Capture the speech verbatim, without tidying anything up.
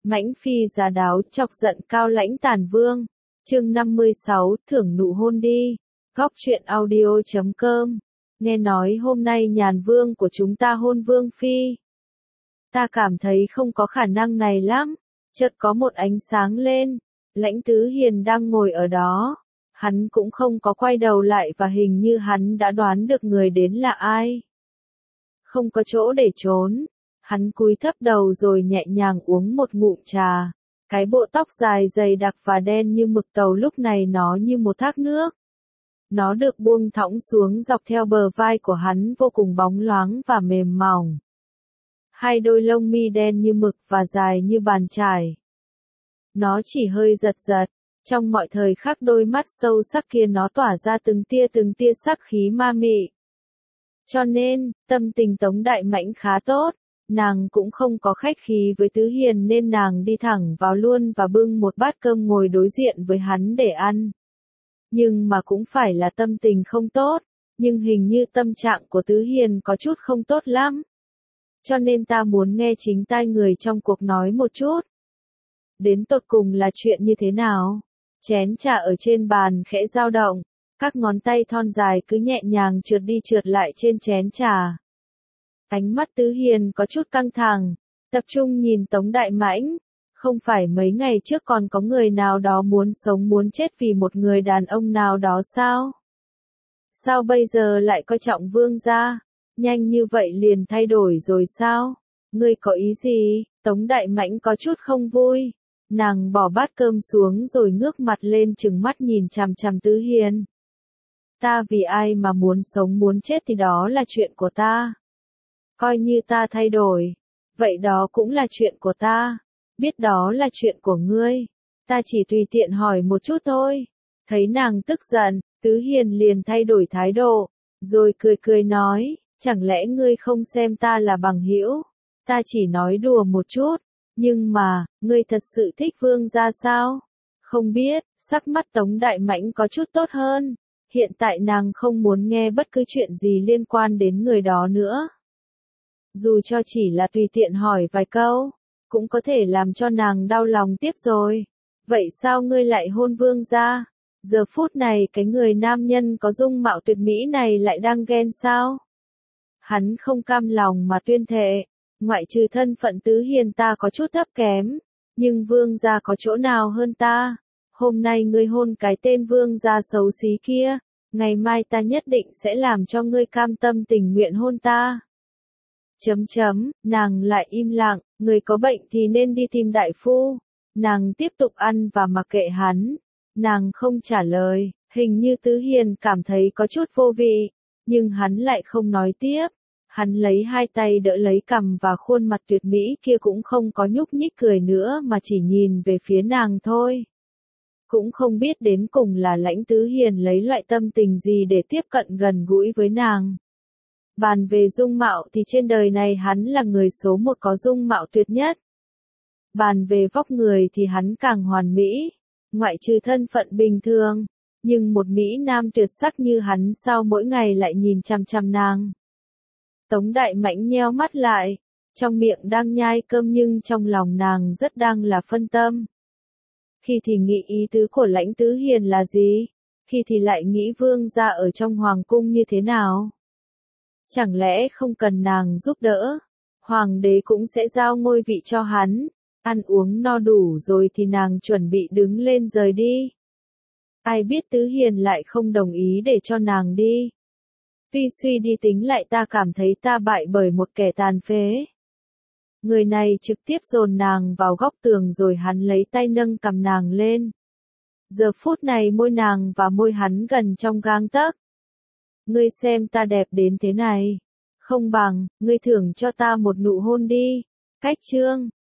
Mãnh phi giá đáo chọc giận Cao Lãnh Tản Vương. Chương năm mươi sáu, thưởng nụ hôn đi. Góc truyện audio chấm com. Nghe nói hôm nay nhàn vương của chúng ta hôn vương phi. Ta cảm thấy không có khả năng này lắm. Chợt có một ánh sáng lên. Lãnh Tứ Hiền đang ngồi ở đó. Hắn cũng không có quay đầu lại và hình như hắn đã đoán được người đến là ai. Không có chỗ để trốn. Hắn cúi thấp đầu rồi nhẹ nhàng uống một ngụm trà. Cái bộ tóc dài dày đặc và đen như mực tàu lúc này nó như một thác nước. Nó được buông thõng xuống dọc theo bờ vai của hắn vô cùng bóng loáng và mềm mỏng. Hai đôi lông mi đen như mực và dài như bàn chải. Nó chỉ hơi giật giật. Trong mọi thời khắc đôi mắt sâu sắc kia nó tỏa ra từng tia từng tia sắc khí ma mị. Cho nên, tâm tình Tống Đại Mãnh khá tốt. Nàng cũng không có khách khí với Tứ Hiền nên nàng đi thẳng vào luôn và bưng một bát cơm ngồi đối diện với hắn để ăn. Nhưng mà cũng phải là tâm tình không tốt, nhưng hình như tâm trạng của Tứ Hiền có chút không tốt lắm. Cho nên ta muốn nghe chính tai người trong cuộc nói một chút. Đến tột cùng là chuyện như thế nào? Chén trà ở trên bàn khẽ dao động, các ngón tay thon dài cứ nhẹ nhàng trượt đi trượt lại trên chén trà. Ánh mắt Tứ Hiền có chút căng thẳng, tập trung nhìn Tống Đại Mãnh. Không phải mấy ngày trước còn có người nào đó muốn sống muốn chết vì một người đàn ông nào đó sao? Sao bây giờ lại coi trọng vương gia? Nhanh như vậy liền thay đổi rồi sao? Ngươi có ý gì? Tống Đại Mãnh có chút không vui. Nàng bỏ bát cơm xuống rồi ngước mặt lên trừng mắt nhìn chằm chằm Tứ Hiền. Ta vì ai mà muốn sống muốn chết thì đó là chuyện của ta. Coi như ta thay đổi, vậy đó cũng là chuyện của ta. Biết đó là chuyện của ngươi. Ta chỉ tùy tiện hỏi một chút thôi. Thấy nàng tức giận, Tứ Hiền liền thay đổi thái độ, rồi cười cười nói, chẳng lẽ ngươi không xem ta là bằng hữu? Ta chỉ nói đùa một chút, nhưng mà, ngươi thật sự thích vương gia sao? Không biết, sắc mắt Tống Đại Mãnh có chút tốt hơn. Hiện tại nàng không muốn nghe bất cứ chuyện gì liên quan đến người đó nữa. Dù cho chỉ là tùy tiện hỏi vài câu, cũng có thể làm cho nàng đau lòng tiếp rồi. Vậy sao ngươi lại hôn vương gia? Giờ phút này cái người nam nhân có dung mạo tuyệt mỹ này lại đang ghen sao? Hắn không cam lòng mà tuyên thệ, ngoại trừ thân phận Tứ Hiền ta có chút thấp kém, nhưng vương gia có chỗ nào hơn ta? Hôm nay ngươi hôn cái tên vương gia xấu xí kia, ngày mai ta nhất định sẽ làm cho ngươi cam tâm tình nguyện hôn ta. Chấm chấm, nàng lại im lặng, người có bệnh thì nên đi tìm đại phu. Nàng tiếp tục ăn và mặc kệ hắn. Nàng không trả lời, hình như Tứ Hiền cảm thấy có chút vô vị, nhưng hắn lại không nói tiếp. Hắn lấy hai tay đỡ lấy cằm và khuôn mặt tuyệt mỹ kia cũng không có nhúc nhích cười nữa mà chỉ nhìn về phía nàng thôi. Cũng không biết đến cùng là Lãnh Tứ Hiền lấy loại tâm tình gì để tiếp cận gần gũi với nàng. Bàn về dung mạo thì trên đời này hắn là người số một có dung mạo tuyệt nhất. Bàn về vóc người thì hắn càng hoàn mỹ, ngoại trừ thân phận bình thường, nhưng một mỹ nam tuyệt sắc như hắn sao mỗi ngày lại nhìn chằm chằm nàng. Tống Đại Mãnh nheo mắt lại, trong miệng đang nhai cơm nhưng trong lòng nàng rất đang là phân tâm. Khi thì nghĩ ý tứ của Lãnh Tứ Hiền là gì, khi thì lại nghĩ vương gia ở trong hoàng cung như thế nào. Chẳng lẽ không cần nàng giúp đỡ, hoàng đế cũng sẽ giao ngôi vị cho hắn, ăn uống no đủ rồi thì nàng chuẩn bị đứng lên rời đi. Ai biết Tứ Hiền lại không đồng ý để cho nàng đi. Vì suy đi tính lại ta cảm thấy ta bại bởi một kẻ tàn phế. Người này trực tiếp dồn nàng vào góc tường rồi hắn lấy tay nâng cầm nàng lên. Giờ phút này môi nàng và môi hắn gần trong gang tấc. Ngươi xem ta đẹp đến thế này. Không bằng, ngươi thưởng cho ta một nụ hôn đi. Cách chương.